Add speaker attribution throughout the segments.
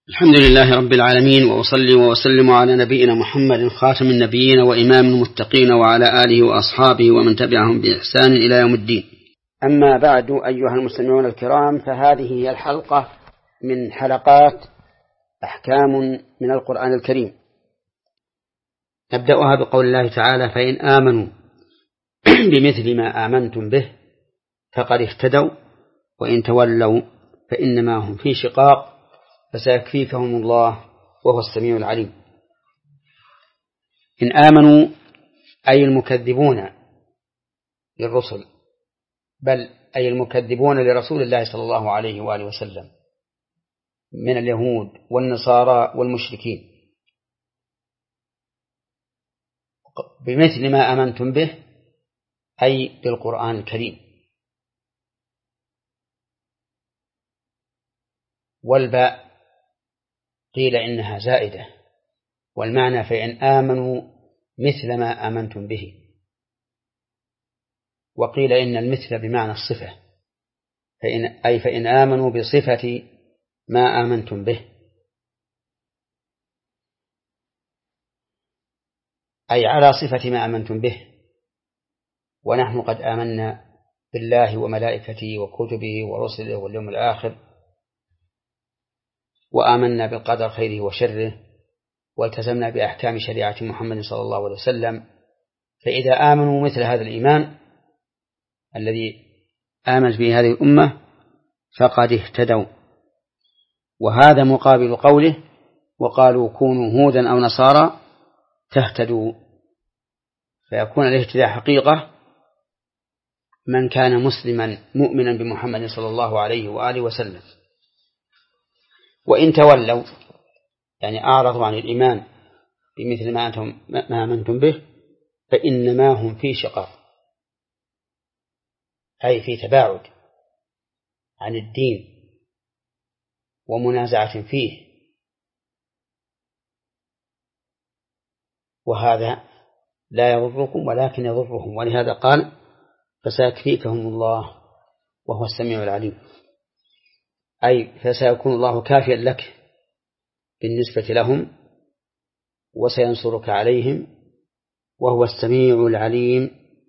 Speaker 1: الحمد لله رب العالمين، وأصلي وأسلم على نبينا محمد خاتم النبيين وإمام المتقين وعلى آله وأصحابه ومن تبعهم بإحسان إلى يوم الدين. أما بعد، أيها المستمعون الكرام، فهذه هي الحلقة من حلقات أحكام من القرآن الكريم. نبدأها بقول الله تعالى: فإن آمنوا بمثل ما آمنتم به فقد اهتدوا وإن تولوا فإنما هم في شقاق فسيكفيكهم الله وهو السميع العليم. إن آمنوا أي المكذبون للرسل، بل أي المكذبون لرسول الله صلى الله عليه وآله وسلم من اليهود والنصارى والمشركين، بمثل ما آمنتم به أي بالقرآن الكريم. والباء قيل إنها زائدة، والمعنى فإن آمنوا مثل ما آمنتم به، وقيل إن المثل بمعنى الصفة، فإن آمنوا بصفة ما آمنتم به، أي على صفة ما آمنتم به. ونحن قد آمنا بالله وملائكته وكتبه ورسله واليوم الآخر، وآمنا بالقدر خيره وشره، والتزمنا بأحكام شريعة محمد صلى الله عليه وسلم. فإذا آمنوا مثل هذا الإيمان الذي آمنت به هذه الأمة فقد اهتدوا، وهذا مقابل قوله: وقالوا كونوا هودا أو نصارى تهتدوا. فيكون الاهتداء حقيقة من كان مسلما مؤمنا بمحمد صلى الله عليه وآله وسلم. وإن تولوا يعني أعرضوا عن الإيمان بمثل ما آمنتم به فإنما هم في شقاق، أي في تباعد عن الدين ومنازعة فيه، وهذا لا يضركم ولكن يضرهم. ولهذا قال: فسيكفيكهم الله وهو السميع العليم، أي فسيكون الله كافيا لك بالنسبة لهم وسينصرك عليهم وهو السميع العليم.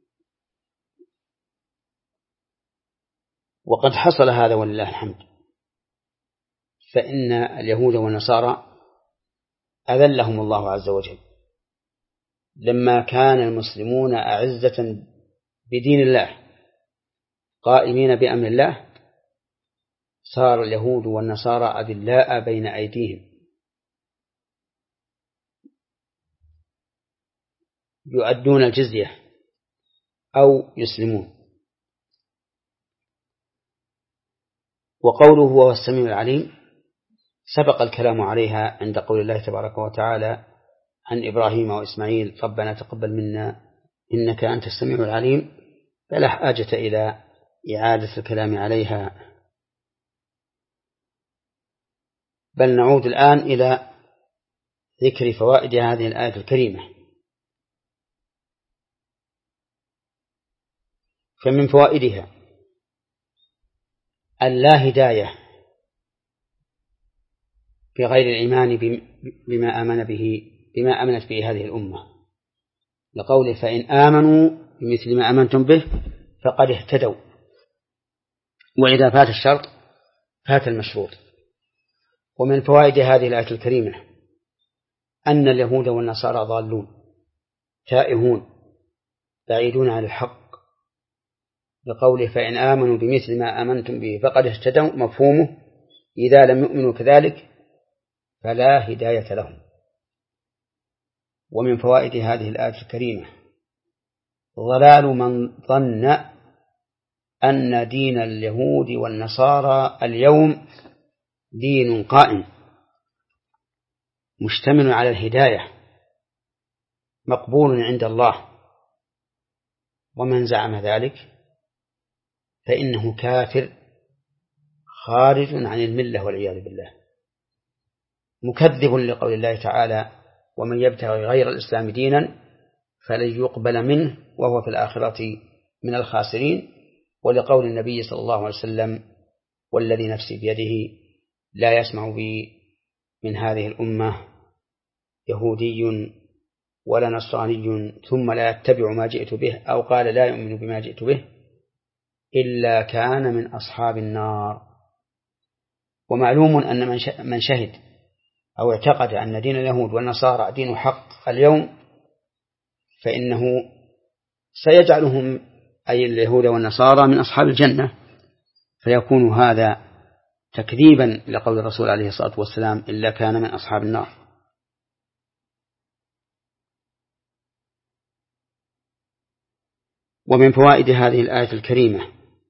Speaker 1: وقد حصل هذا ولله الحمد، فإن اليهود والنصارى أذلهم الله عز وجل لما كان المسلمون أعزة بدين الله قائمين بأمر الله، صار اليهود والنصارى أذلاء بين أيديهم، يؤدون الجزية أو يسلمون. وقوله هو السميع العليم سبق الكلام عليها عند قول الله تبارك وتعالى عن إبراهيم وإسماعيل: ربنا تقبل منا إنك أنت السميع العليم، فلا حاجة إلى إعادة الكلام عليها. بل نعود الآن إلى ذكر فوائد هذه الآية الكريمة. فمن فوائدها اللا هداية في غير الإيمان بما آمنت به هذه الأمة، لقوله: فإن آمنوا بمثل ما آمنتم به فقد اهتدوا. وإذا فات الشرط فات المشروط. ومن فوائد هذه الآية الكريمة أن اليهود والنصارى ضالون تائهون بعيدون عن الحق، لقوله: فإن آمنوا بمثل ما آمنتم به فقد اهتدوا. مفهومه: إذا لم يؤمنوا كذلك فلا هداية لهم. ومن فوائد هذه الآية الكريمة ضلال من ظن أن دين اليهود والنصارى اليوم دين قائم مشتمل على الهداية مقبول عند الله، ومن زعم ذلك فإنه كافر خارج عن الملة والعياذ بالله، مكذب لقول الله تعالى: ومن يبتغي غير الإسلام دينا فلن يقبل منه وهو في الآخرة من الخاسرين. ولقول النبي صلى الله عليه وسلم: والذي نفسي بيده لا يسمع بي من هذه الأمة يهودي ولا نصراني ثم لا يتبع ما جئت به أو قال لا يؤمن بما جئت به إلا كان من أصحاب النار. ومعلوم أن من شهد أو اعتقد أن دين اليهود والنصارى دين حق اليوم فإنه سيجعلهم أي اليهود والنصارى من أصحاب الجنة، فيكون هذا تكذيبا لقول الرسول عليه الصلاة والسلام إلا كان من أصحاب النار. ومن فوائد هذه الآية الكريمة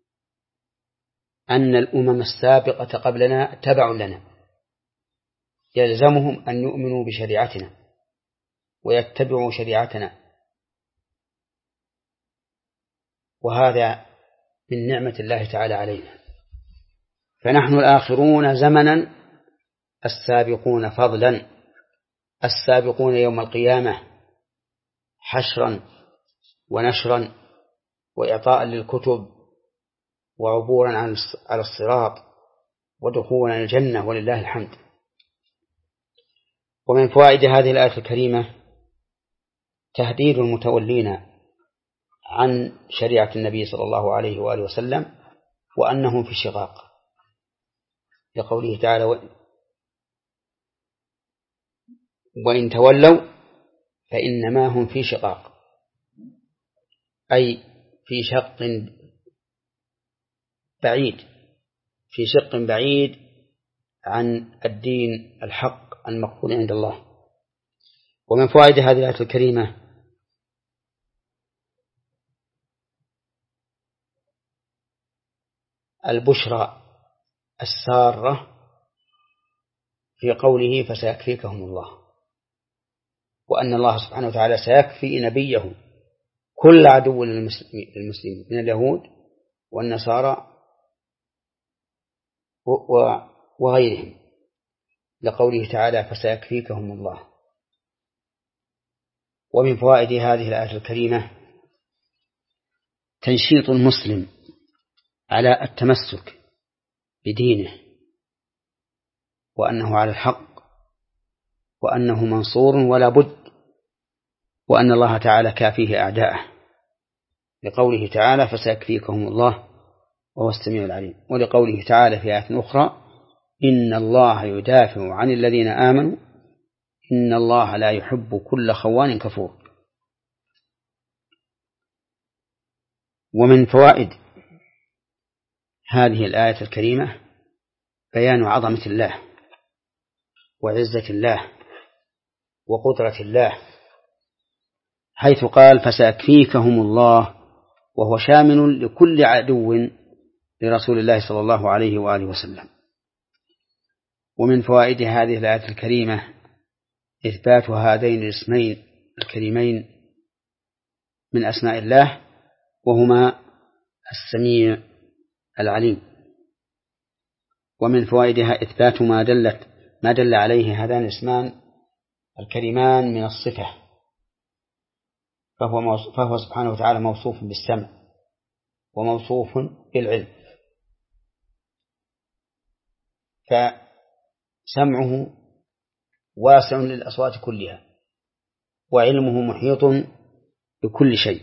Speaker 1: أن الأمم السابقة قبلنا تبع لنا، يلزمهم أن يؤمنوا بشريعتنا ويتبعوا شريعتنا، وهذا من نعمة الله تعالى علينا. فنحن الآخرون زمنا، السابقون فضلا، السابقون يوم القيامة حشرا ونشرا وإعطاء للكتب وعبورا على الصراط ودخولا الجنة ولله الحمد. ومن فوائد هذه الآية الكريمة تهديد المتولين عن شريعة النبي صلى الله عليه وآله وسلم وأنهم في شقاق، لقوله تعالى وإن تولوا فإنما هم في شقاق، أي في شق بعيد، في شق بعيد عن الدين الحق المقبول عند الله. ومن فوائد هذه الآية الكريمة البشرى السارة في قوله فسيكفيكهم الله، وأن الله سبحانه وتعالى سيكفي نبيه كل عدو للمسلمين من اليهود والنصارى وغيرهم، لقوله تعالى فسيكفيكهم الله. ومن فوائد هذه الآية الكريمة تنشيط المسلم على التمسك بدينه وأنه على الحق وأنه منصور ولا بد، وأن الله تعالى كافيه أعداءه، لقوله تعالى فسيكفيكهم الله وهو السميع العليم. ولقوله تعالى في آية أخرى إن الله يدافع عن الذين آمنوا إن الله لا يحب كل خوان كفور. ومن فوائد هذه الآية الكريمة بيان عظمة الله وعزة الله وقدرة الله، حيث قال فسيكفيكهم الله وهو شامل لكل عدو لرسول الله صلى الله عليه وآله وسلم. ومن فوائد هذه الآية الكريمة إثبات هذين الاسمين الكريمين من أسماء الله وهما السميع العليم. ومن فوائدها إثبات ما دل عليه هذان الاسمان الكريمان من الصفة، فهو سبحانه وتعالى موصوف بالسمع وموصوف بالعلم، فسمعه واسع للأصوات كلها وعلمه محيط بكل شيء.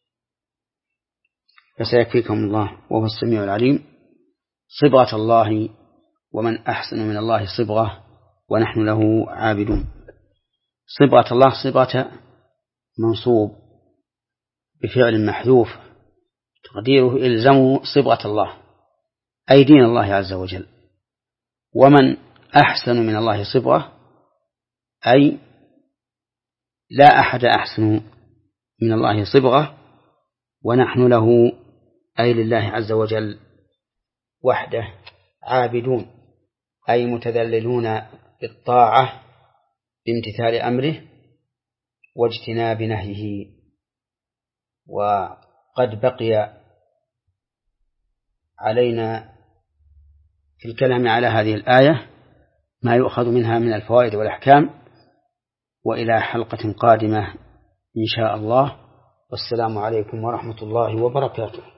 Speaker 1: فسيكفيكم الله وهو السميع العليم صبغة الله، ومن أحسن من الله صبغة ونحن له عابدون. صبغة الله صبغة منصوب بفعل محذوف تقديره إلزموا صبغة الله أي دين الله عز وجل. ومن أحسن من الله صبغة أي لا أحد أحسن من الله صبغة ونحن له أي لله عز وجل وحده عابدون أي متذللون بالطاعة بامتثال أمره واجتناب نهيه. وقد بقي علينا في الكلام على هذه الآية ما يؤخذ منها من الفوائد والأحكام، وإلى حلقة قادمة إن شاء الله، والسلام عليكم ورحمة الله وبركاته.